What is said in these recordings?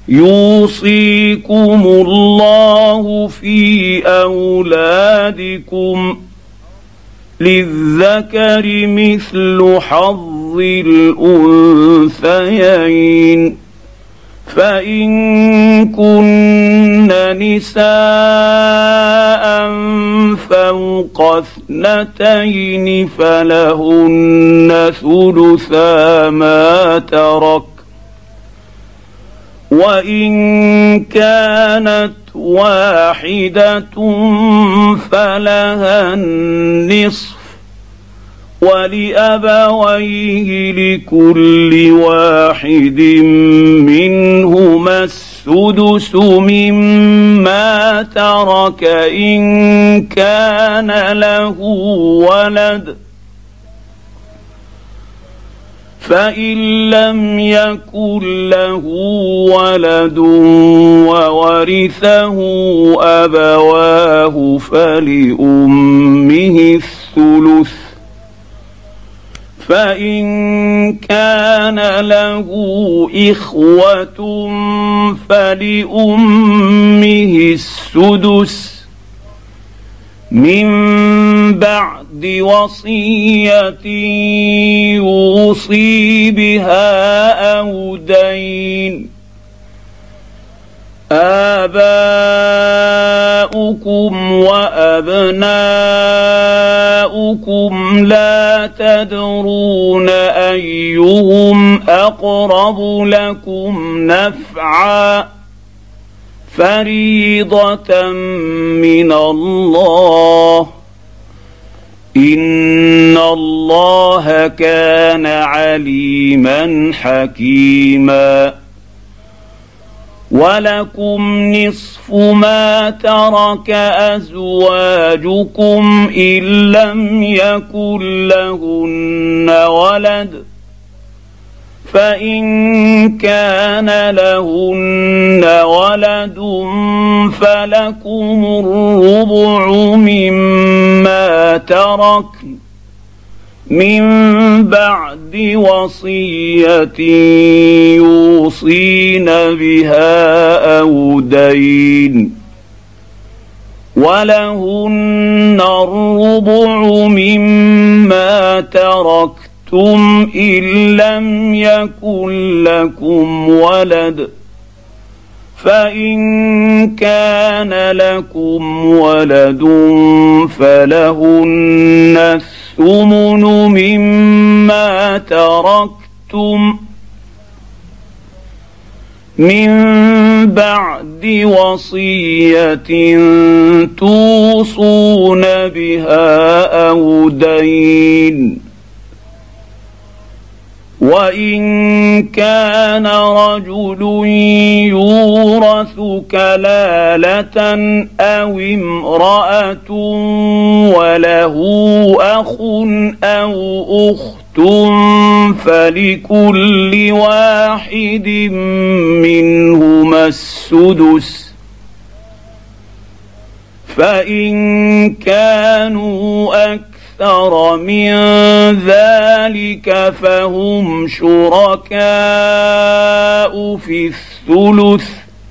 يوصيكم الله في أولادكم للذكر مثل حظ الأنثيين فإن كن نساء فوق 2 فلهن ثلثا ما ترك وإن كانت واحدة فلها النصف ولأبويه لكل واحد منهما السدس مما ترك إن كان له ولد فإن لم يكن له ولد وورثه أبواه فلأمه الثلث فإن كان له إخوة فلأمه السدس من بعد وصية يوصي بها أو دين آباؤكم وأبناؤكم لا تدرون أيهم أقرب لكم نفعا فريضة من الله إن الله كان عليما حكيما ولكم نصف ما ترك أزواجكم إن لم يكن لهن ولد فإن كان لهن ولد فلكم الربع مما تركن من بعد وصية يوصين بها أو دين ولهن الربع مما تركتم إن لم يكن لكم ولد فإن كان لكم ولد فلهن الثمن مما تركتم من بعد وصية توصون بها أو دين وإن كان رجل يورث كلالة أو امرأة وله أخ أو أخت فلكل واحد منهما السدس فإن كانوا أكثر من ذلك فهم شركاء في الثلث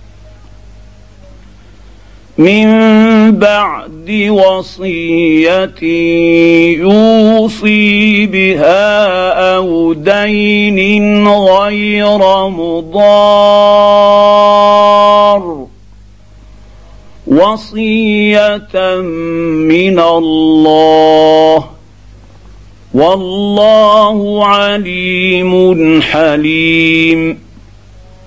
من بعد وصية يوصي بها أو دين غير مضار وصية من الله والله عليم حليم